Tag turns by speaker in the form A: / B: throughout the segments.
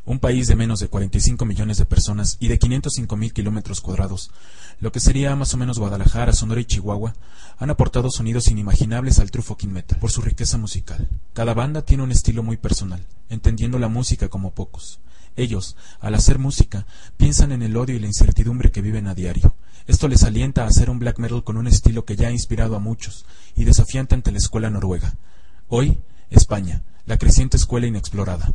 A: un país de menos de 45 millones de personas y de 505,000 kilómetros cuadrados, lo que sería más o menos Guadalajara, Sonora y Chihuahua, han aportado sonidos inimaginables al true fucking metal por su riqueza musical. Cada banda tiene un estilo muy personal, entendiendo la música como pocos. Ellos, al hacer música, piensan en el odio y la incertidumbre que viven a diario. Esto les alienta a hacer un black metal con un estilo que ya ha inspirado a muchos y desafiante ante la escuela noruega. Hoy, España, la creciente escuela inexplorada.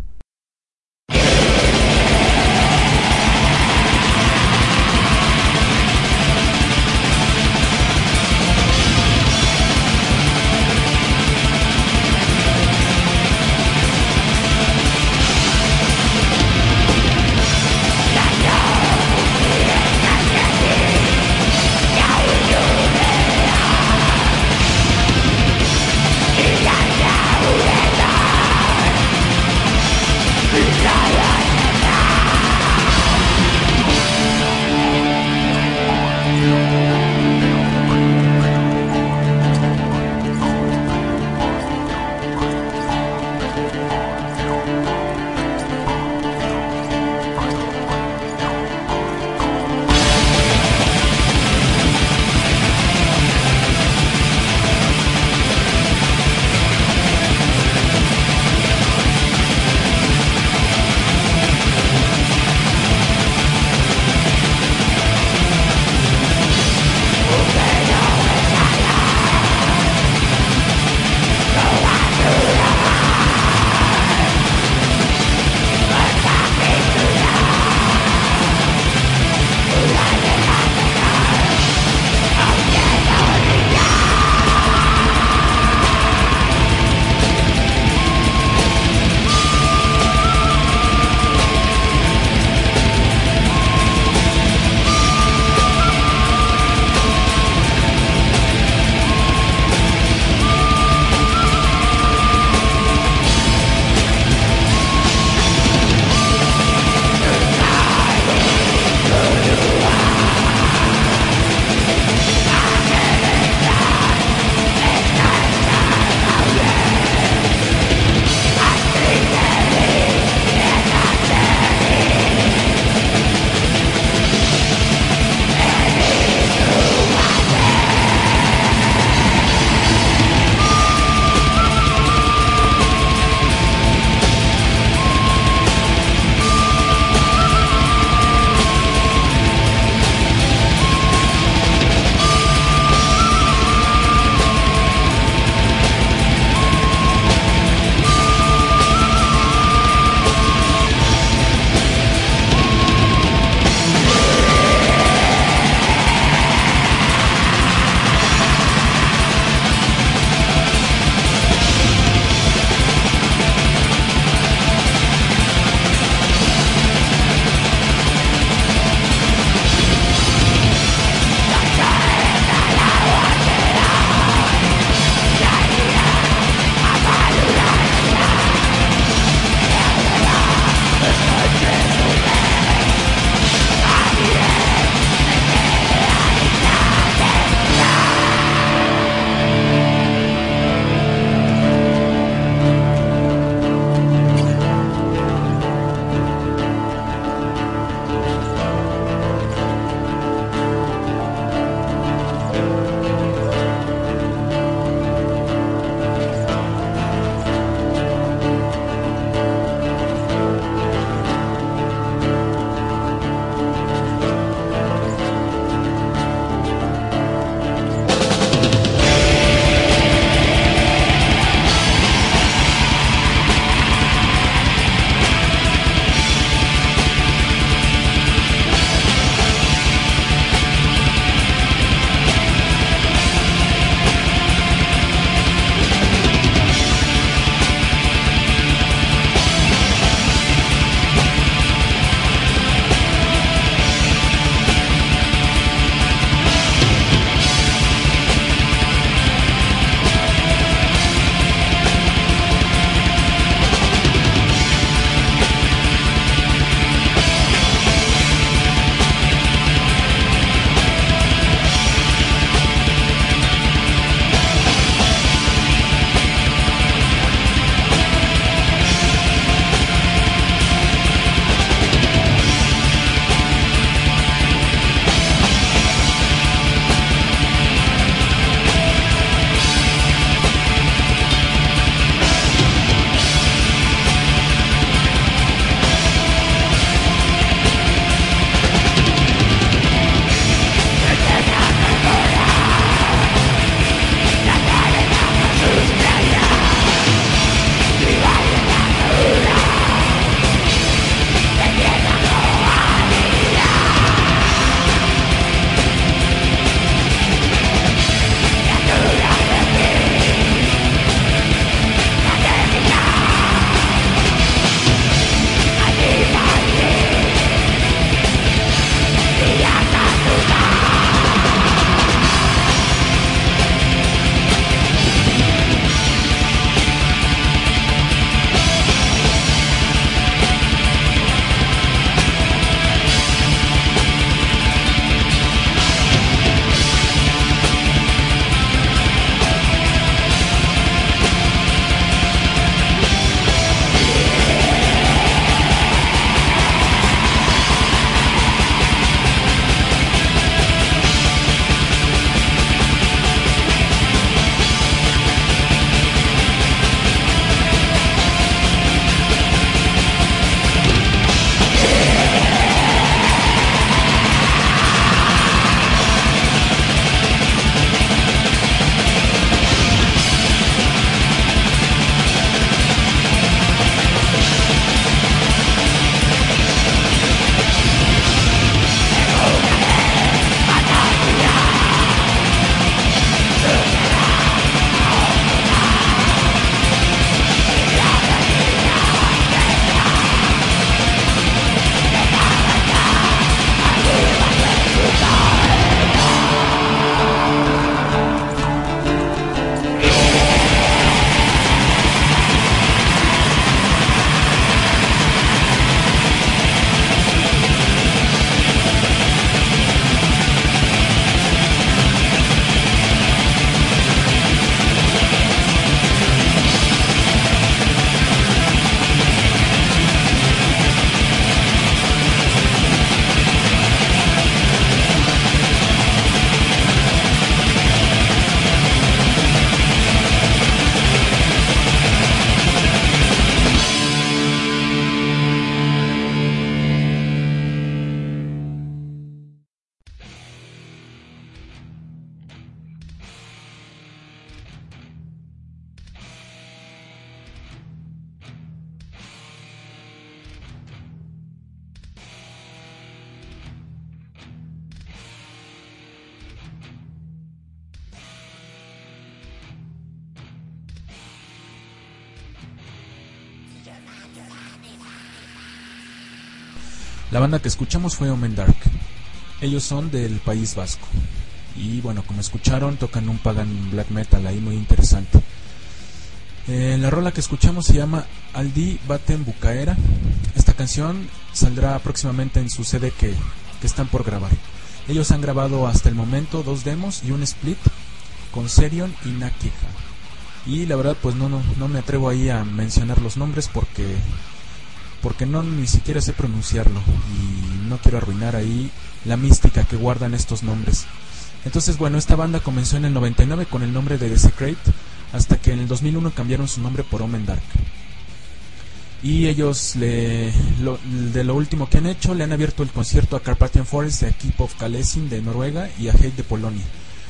A: La banda que escuchamos fue Omen Dark. Ellos son del País Vasco. Y bueno, como escucharon, tocan un pagan black metal ahí muy interesante. La rola que escuchamos se llama Aldi Baten Bucaera. Esta canción saldrá próximamente en su CD que están por grabar. Ellos han grabado hasta el momento 2 demos y un split con Serion y Nakija. Y la verdad pues no me atrevo ahí a mencionar los nombres porque no ni siquiera sé pronunciarlo y no quiero arruinar ahí la mística que guardan estos nombres. Entonces bueno, esta banda comenzó en el 99 con el nombre de Desecrate, hasta que en el 2001 cambiaron su nombre por Omen Dark. Y ellos de lo último que han hecho, le han abierto el concierto a Carpathian Forest, a Keep of Kalesin de Noruega y a Hate de Polonia.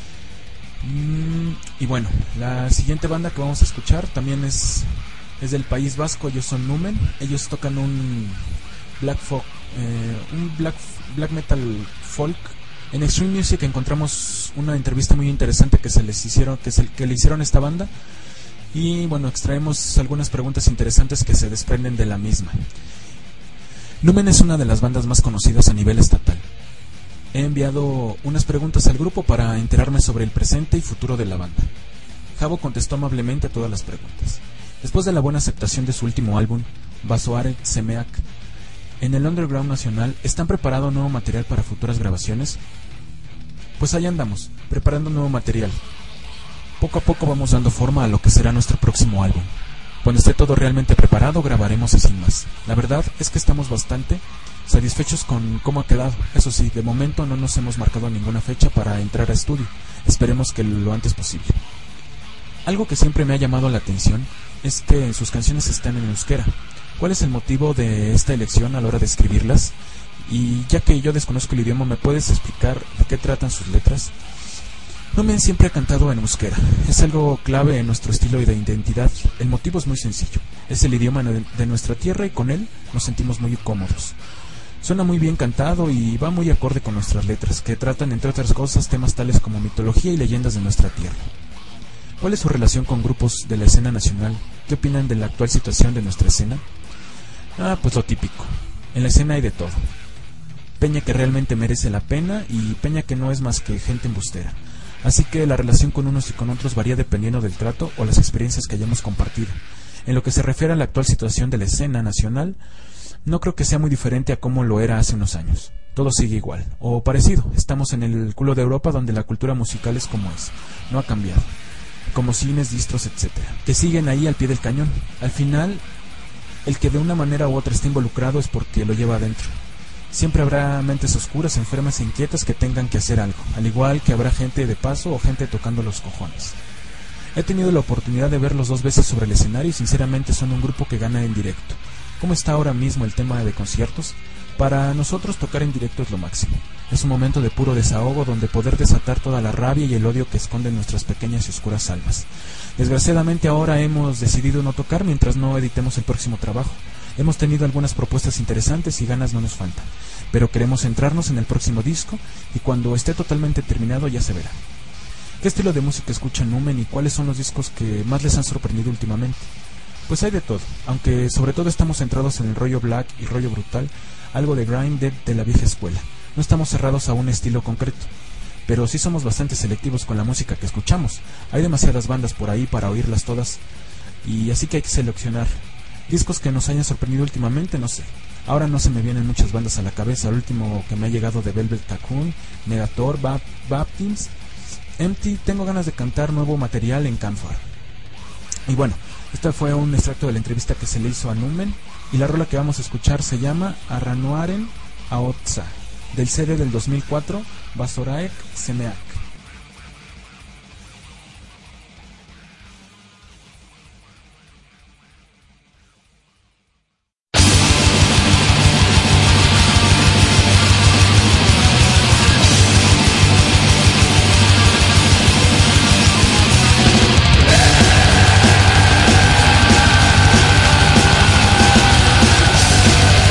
A: Y bueno, la siguiente banda que vamos a escuchar también es del País Vasco. Ellos son Numen. Ellos tocan un black metal folk. En Extreme Music encontramos una entrevista muy interesante que le hicieron a esta banda. Y bueno, extraemos algunas preguntas interesantes que se desprenden de la misma. Numen es una de las bandas más conocidas a nivel estatal. He enviado unas preguntas al grupo para enterarme sobre el presente y futuro de la banda. Javo contestó amablemente a todas las preguntas. Después de la buena aceptación de su último álbum, Basoarek Semeak, en el underground nacional, ¿están preparando nuevo material para futuras grabaciones? Pues ahí andamos, preparando nuevo material. Poco a poco vamos dando forma a lo que será nuestro próximo álbum. Cuando esté todo realmente preparado, grabaremos y sin más. La verdad es que estamos bastante satisfechos con cómo ha quedado. Eso sí, de momento no nos hemos marcado ninguna fecha para entrar a estudio. Esperemos que lo antes posible. Algo que siempre me ha llamado la atención es que sus canciones están en euskera. ¿Cuál es el motivo de esta elección a la hora de escribirlas? Y ya que yo desconozco el idioma, ¿me puedes explicar de qué tratan sus letras? Numen siempre ha cantado en euskera. Es algo clave en nuestro estilo y de identidad. El motivo es muy sencillo. Es el idioma de nuestra tierra y con él nos sentimos muy cómodos. Suena muy bien cantado y va muy acorde con nuestras letras, que tratan, entre otras cosas, temas tales como mitología y leyendas de nuestra tierra. ¿Cuál es su relación con grupos de la escena nacional? ¿Qué opinan de la actual situación de nuestra escena? Pues lo típico. En la escena hay de todo. Peña que realmente merece la pena y peña que no es más que gente embustera. Así que la relación con unos y con otros varía dependiendo del trato o las experiencias que hayamos compartido. En lo que se refiere a la actual situación de la escena nacional, no creo que sea muy diferente a cómo lo era hace unos años. Todo sigue igual, o parecido. Estamos en el culo de Europa, donde la cultura musical es como es. No ha cambiado. Como cines, distros, etcétera, que siguen ahí al pie del cañón. Al final, el que de una manera u otra esté involucrado es porque lo lleva adentro. Siempre habrá mentes oscuras, enfermas e inquietas que tengan que hacer algo, al igual que habrá gente de paso o gente tocando los cojones. He tenido la oportunidad de verlos 2 veces sobre el escenario y sinceramente son un grupo que gana en directo. ¿Cómo está ahora mismo el tema de conciertos? Para nosotros tocar en directo es lo máximo. Es un momento de puro desahogo donde poder desatar toda la rabia y el odio que esconden nuestras pequeñas y oscuras almas. Desgraciadamente ahora hemos decidido no tocar mientras no editemos el próximo trabajo. Hemos tenido algunas propuestas interesantes y ganas no nos faltan, pero queremos centrarnos en el próximo disco y cuando esté totalmente terminado ya se verá. ¿Qué estilo de música escuchan Numen y cuáles son los discos que más les han sorprendido últimamente? Pues hay de todo, aunque sobre todo estamos centrados en el rollo black y rollo brutal, algo de grime de la vieja escuela. No estamos cerrados a un estilo concreto, pero sí somos bastante selectivos con la música que escuchamos. Hay demasiadas bandas por ahí para oírlas todas, y así que hay que seleccionar. Discos que nos hayan sorprendido últimamente, no sé. Ahora no se me vienen muchas bandas a la cabeza. El último que me ha llegado de Velvet Cocoon, Negator, Baptins, Empty. Tengo ganas de cantar nuevo material en Canfar. Y bueno, este fue un extracto de la entrevista que se le hizo a Numen. Y la rola que vamos a escuchar se llama Arranuaren Aotza, del CD del 2004, Basoraek Semeak.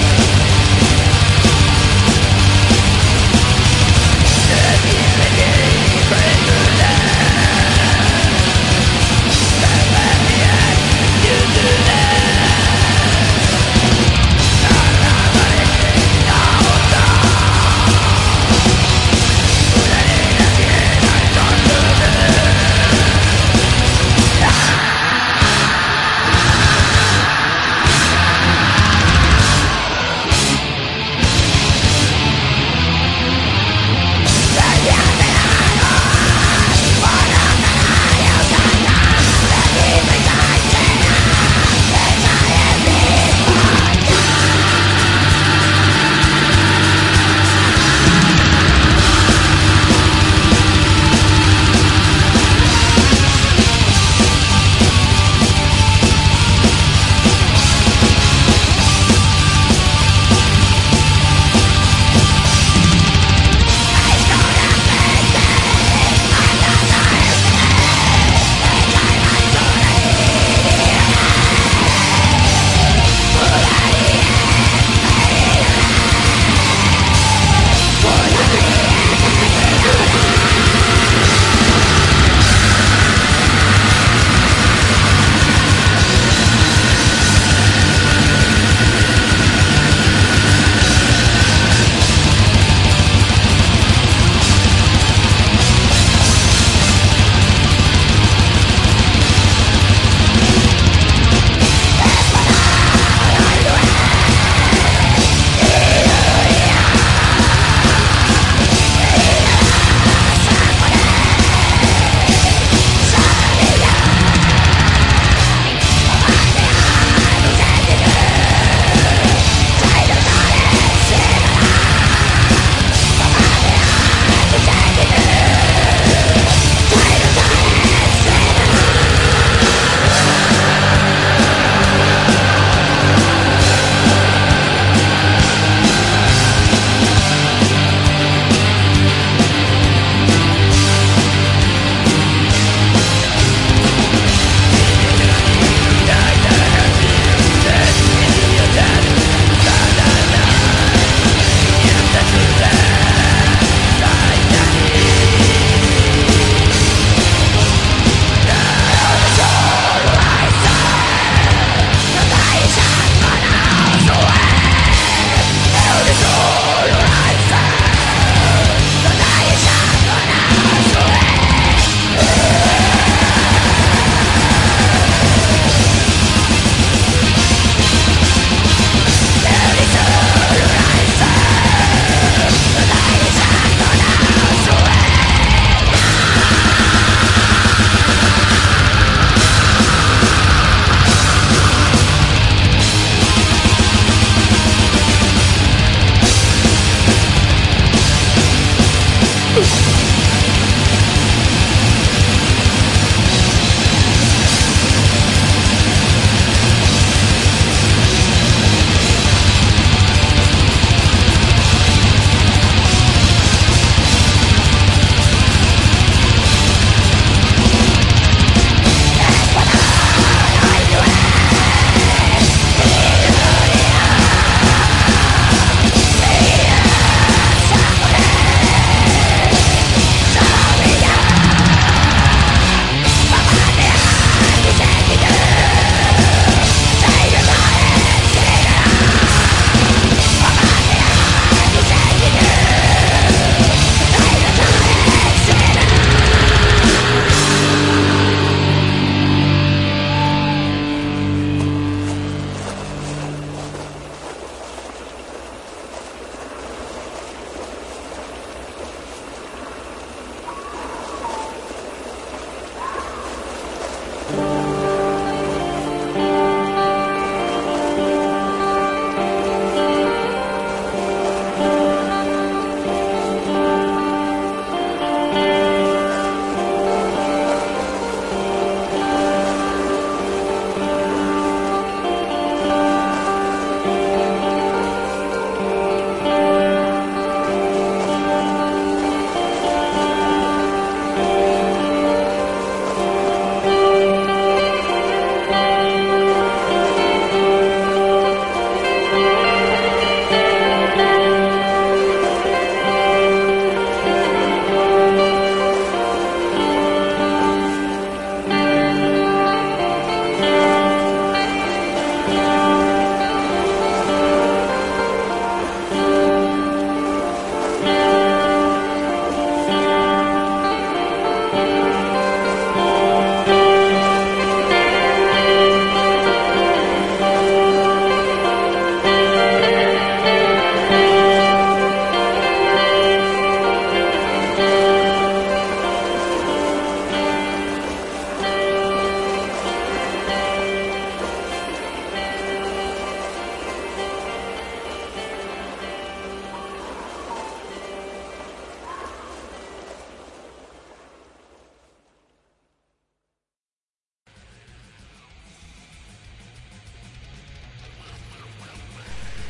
B: Again.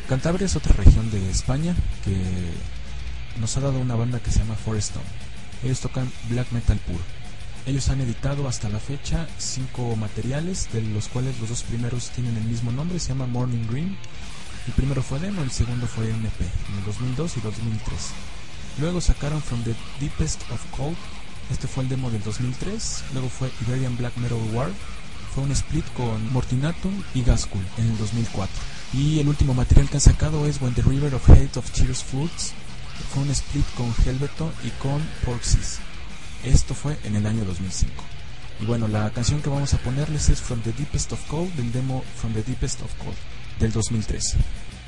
A: Cantabria es otra región de España que nos ha dado una banda que se llama Forest Stone. Ellos tocan black metal puro. Ellos han editado hasta la fecha 5 materiales, de los cuales los 2 primeros tienen el mismo nombre, se llama Morning Green. El primero fue demo, el segundo fue un EP, en el 2002 y 2003. Luego sacaron From the Deepest of Cold, este fue el demo del 2003. Luego fue Iberian Black Metal War, fue un split con Mortinatum y Gaskell en el 2004. Y el último material que han sacado es When the River of Hate of Tears Floods, fue un split con Helveto y con Porxis. Esto fue en el año 2005. Y bueno, la canción que vamos a ponerles es From the Deepest of Cold, del demo From the Deepest of Cold, del 2013.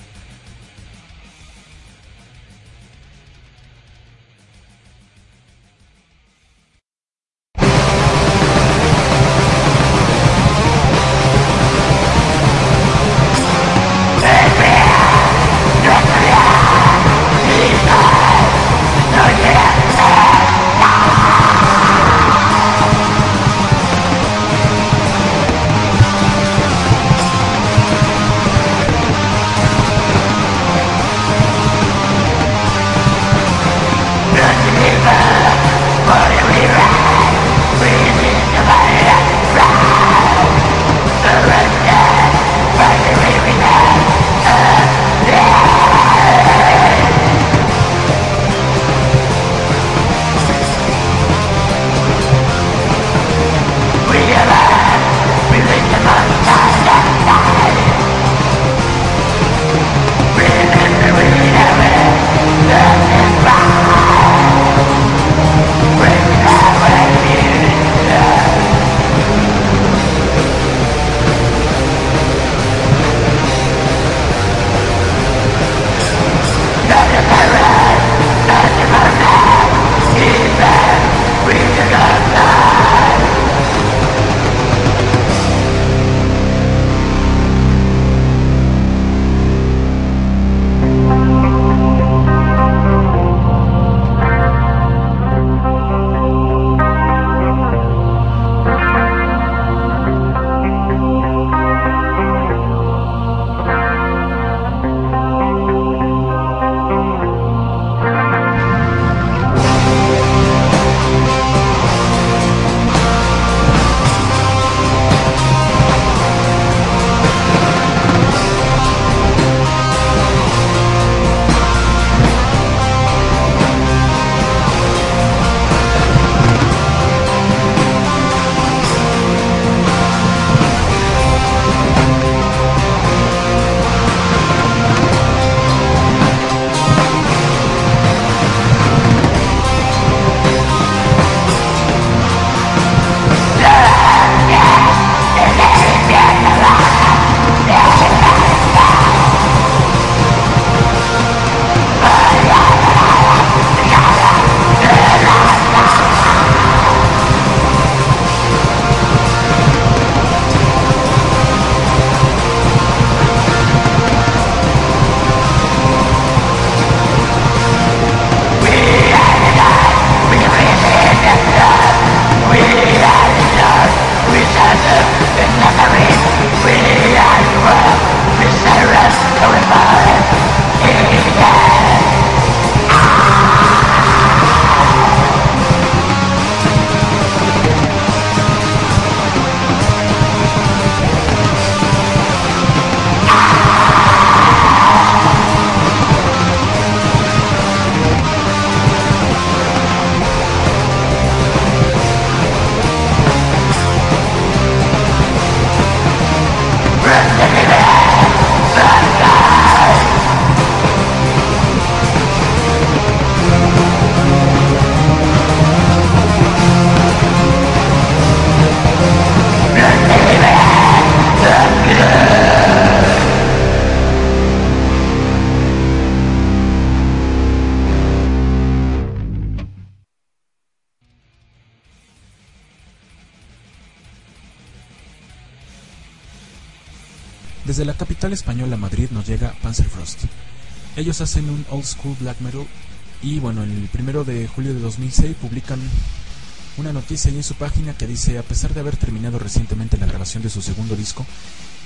A: Desde la capital española, Madrid, nos llega Panzerfrost. Ellos hacen un old school black metal y bueno, el 1 de julio de 2006 publican una noticia ahí en su página que dice: a pesar de haber terminado recientemente la grabación de su segundo disco,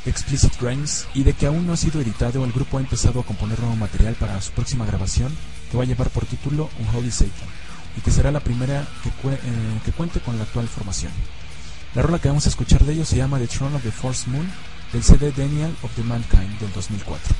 A: Explicit Rhymes, y de que aún no ha sido editado, el grupo ha empezado a componer nuevo material para su próxima grabación, que va a llevar por título Unholy Satan, y que será la primera que cuente con la actual formación. La rola que vamos a escuchar de ellos se llama The Throne of the Fourth Moon, del CD Denial of the Mankind del 2004.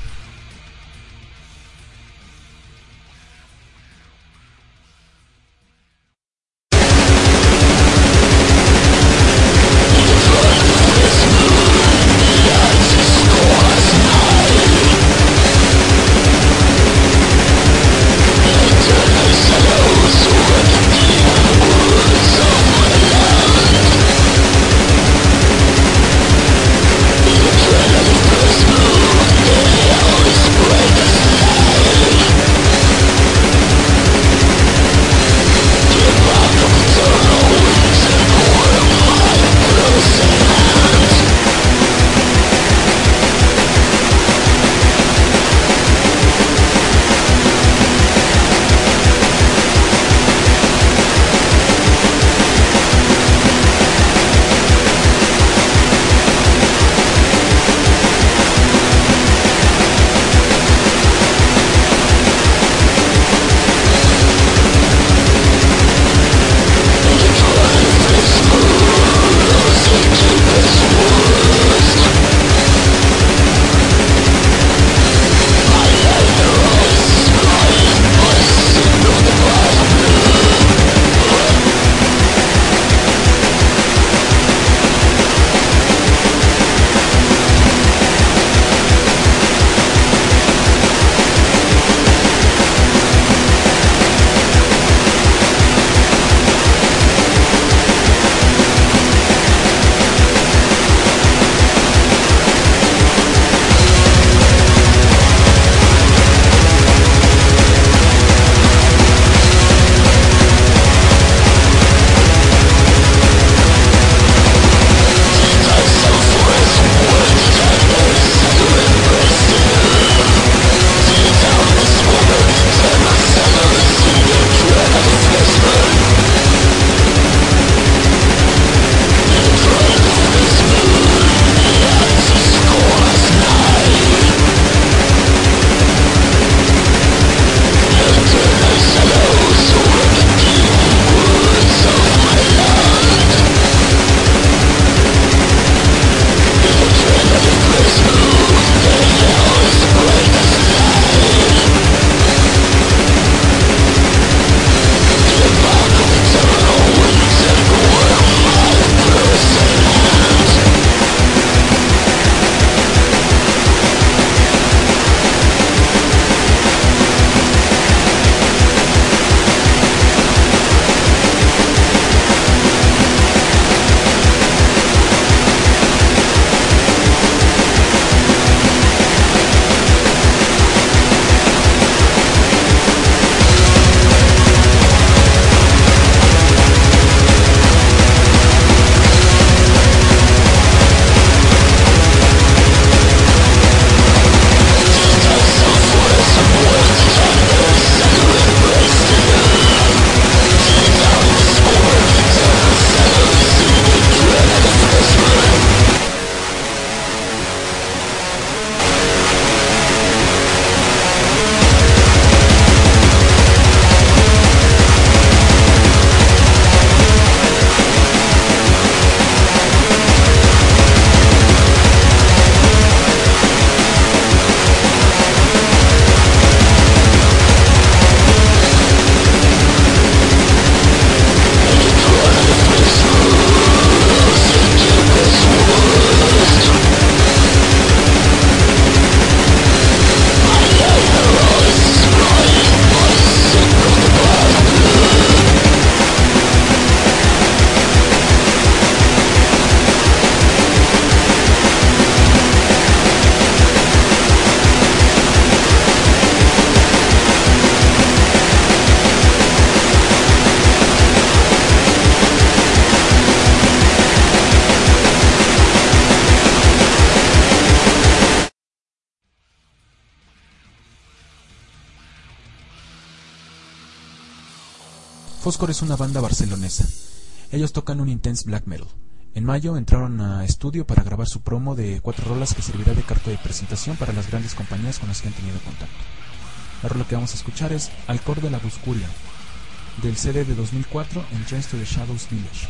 A: Foscor es una banda barcelonesa. Ellos tocan un intense black metal. En mayo entraron a estudio para grabar su promo de 4 rolas que servirá de carta de presentación para las grandes compañías con las que han tenido contacto. La rola que vamos a escuchar es Alcor de la Buscuria, del CD de 2004, Entrance to the Shadows Village.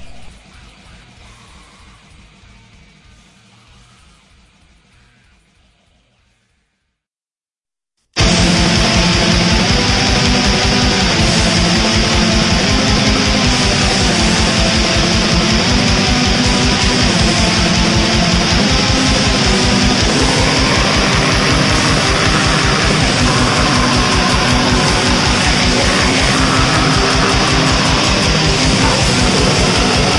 B: We'll be right back.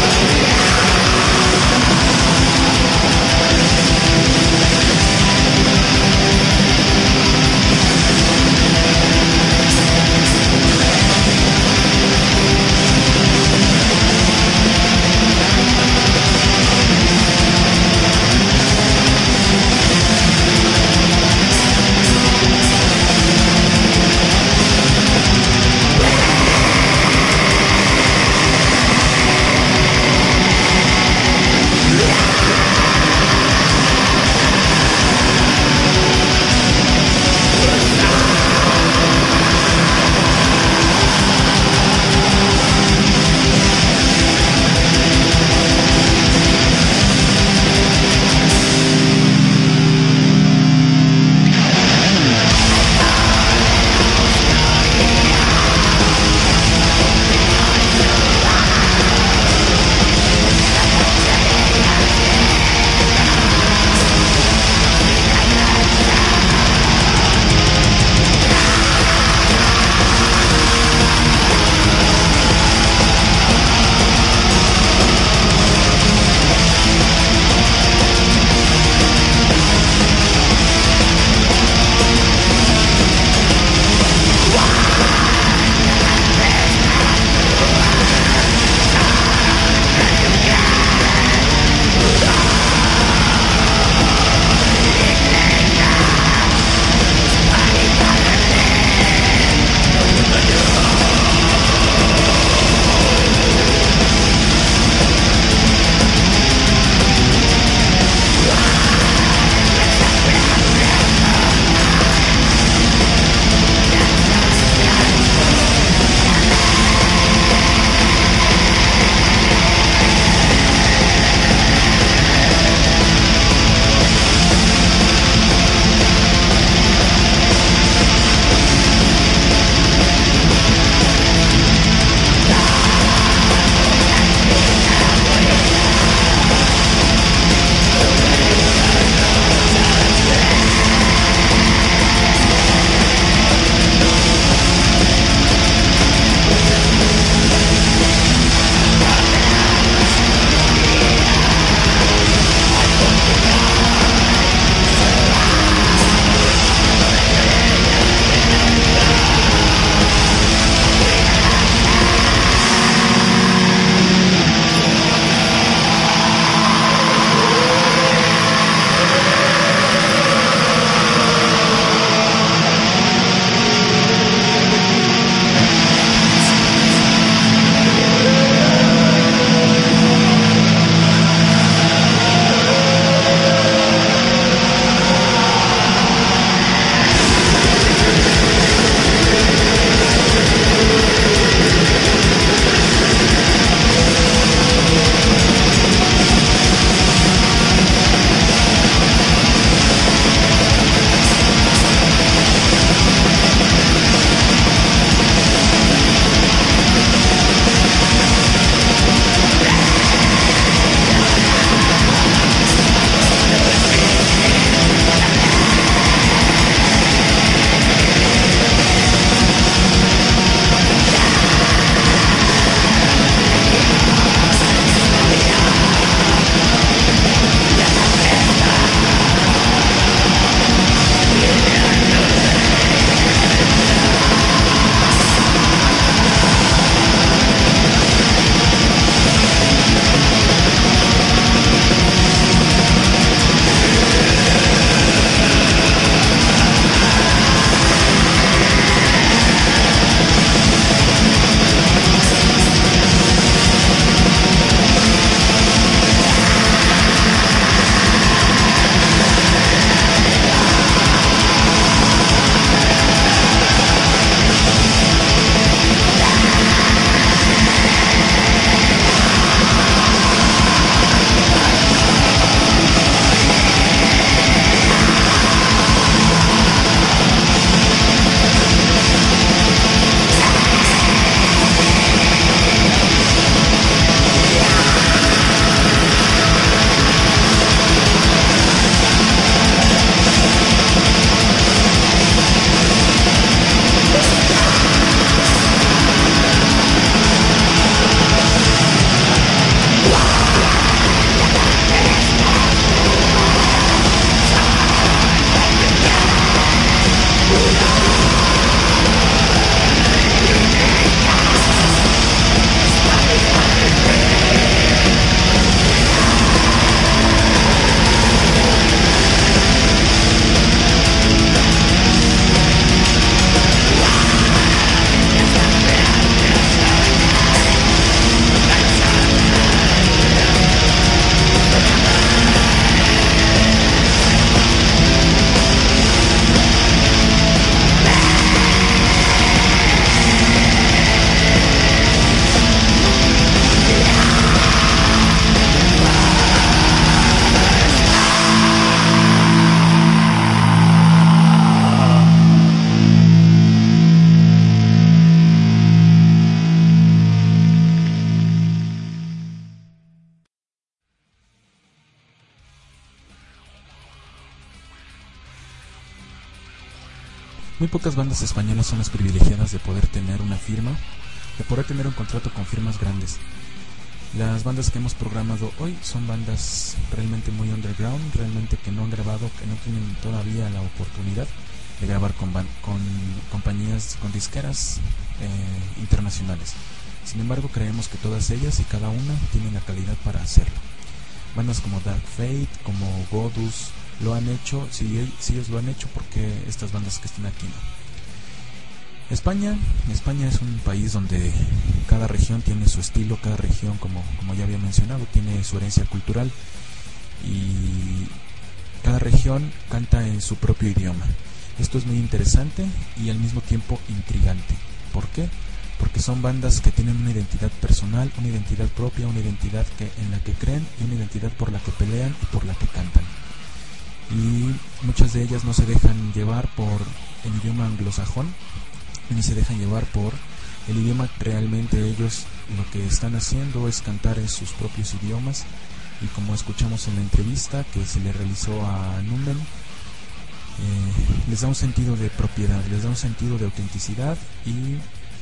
A: Muy pocas bandas españolas son las privilegiadas de poder tener una firma, de poder tener un contrato con firmas grandes. Las bandas que hemos programado hoy son bandas realmente muy underground, realmente que no han grabado, que no tienen todavía la oportunidad de grabar con compañías, con disqueras internacionales. Sin embargo, creemos que todas ellas y cada una tienen la calidad para hacerlo. Bandas como Dark Fate, como Godus, lo han hecho. Si ellos lo han hecho, porque estas bandas que están aquí no. España es un país donde cada región tiene su estilo, cada región, como ya había mencionado, tiene su herencia cultural, y cada región canta en su propio idioma. Esto es muy interesante y al mismo tiempo intrigante. ¿Por qué? Porque son bandas que tienen una identidad personal, una identidad propia, una identidad en la que creen y una identidad por la que pelean y por la que cantan. Y muchas de ellas no se dejan llevar por el idioma anglosajón, ni se dejan llevar por el idioma. Realmente ellos lo que están haciendo es cantar en sus propios idiomas, y como escuchamos en la entrevista que se le realizó a Numen, les da un sentido de propiedad, les da un sentido de autenticidad, y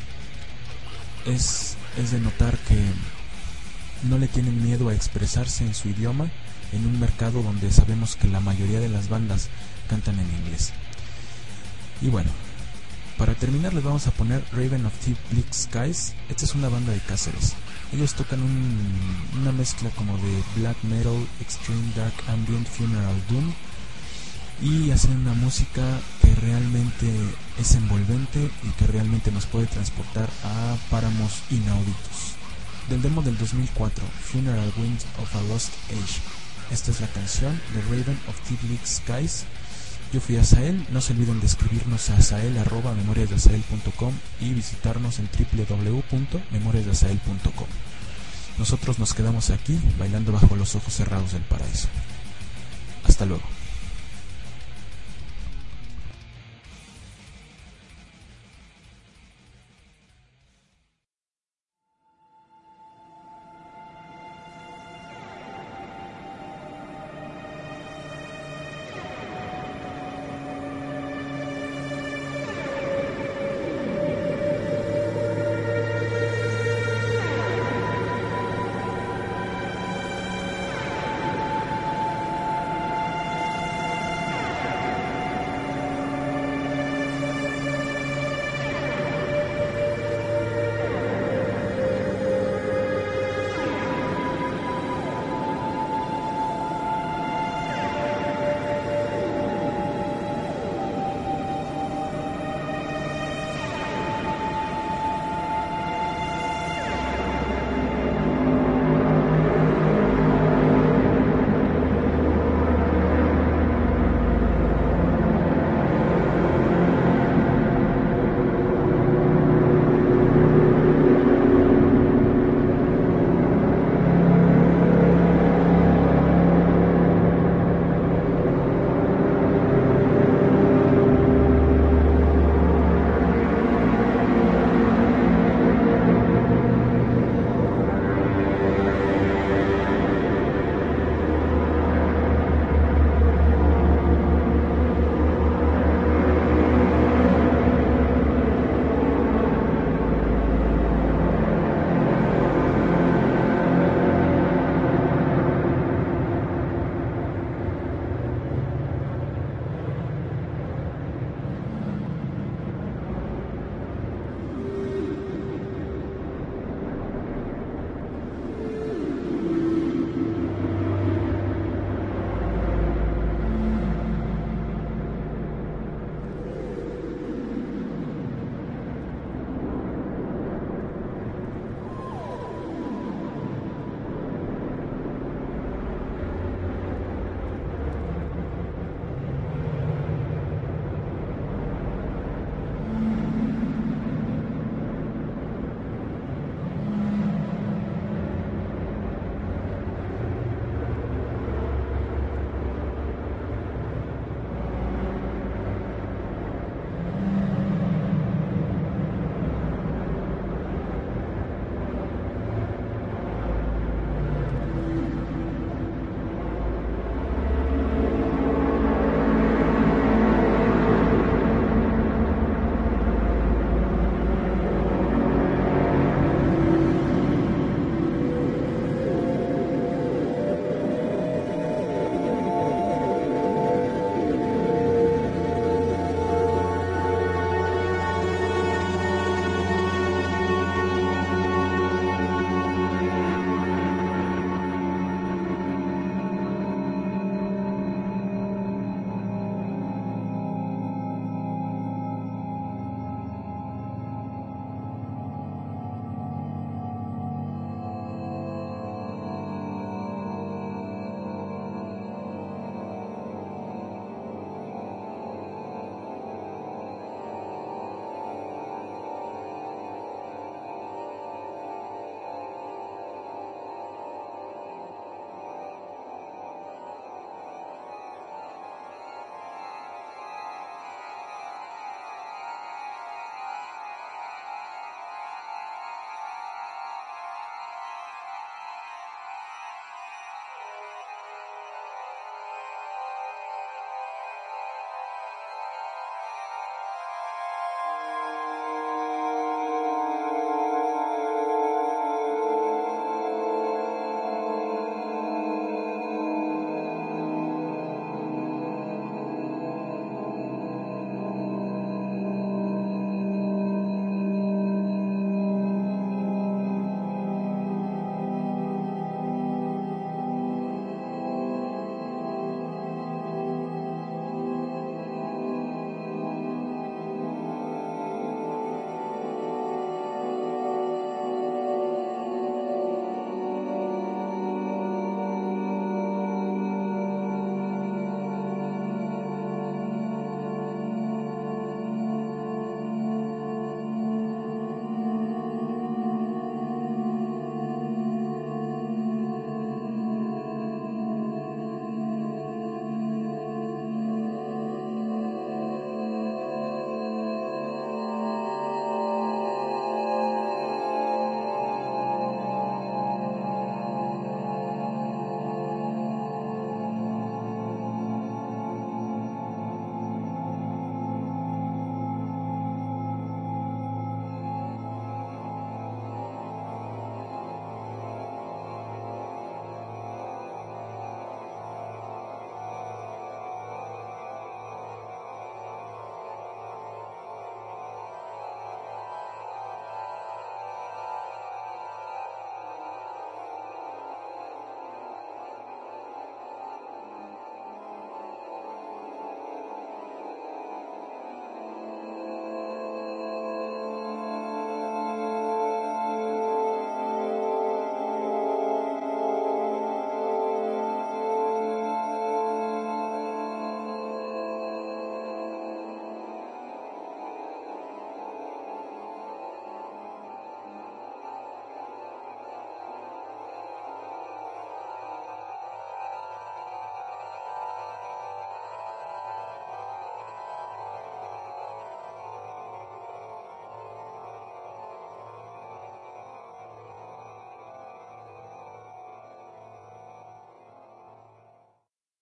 A: es de notar que no le tienen miedo a expresarse en su idioma en un mercado donde sabemos que la mayoría de las bandas cantan en inglés. Y bueno, para terminar les vamos a poner Raven of Deep Bleak Skies. Esta es una banda de Cáceres. Ellos tocan una mezcla como de black metal, extreme dark ambient, funeral doom, y hacen una música que realmente es envolvente y que realmente nos puede transportar a páramos inauditos. Del demo del 2004, Funeral Winds of a Lost Age. Esta es la canción de Raven of Deep Bleak Skies. Yo fui Asael. No se olviden de escribirnos a asael@memoriasdeasael.com y visitarnos en www.memoriasdeasael.com. Nosotros nos quedamos aquí bailando bajo los ojos cerrados del paraíso. Hasta luego.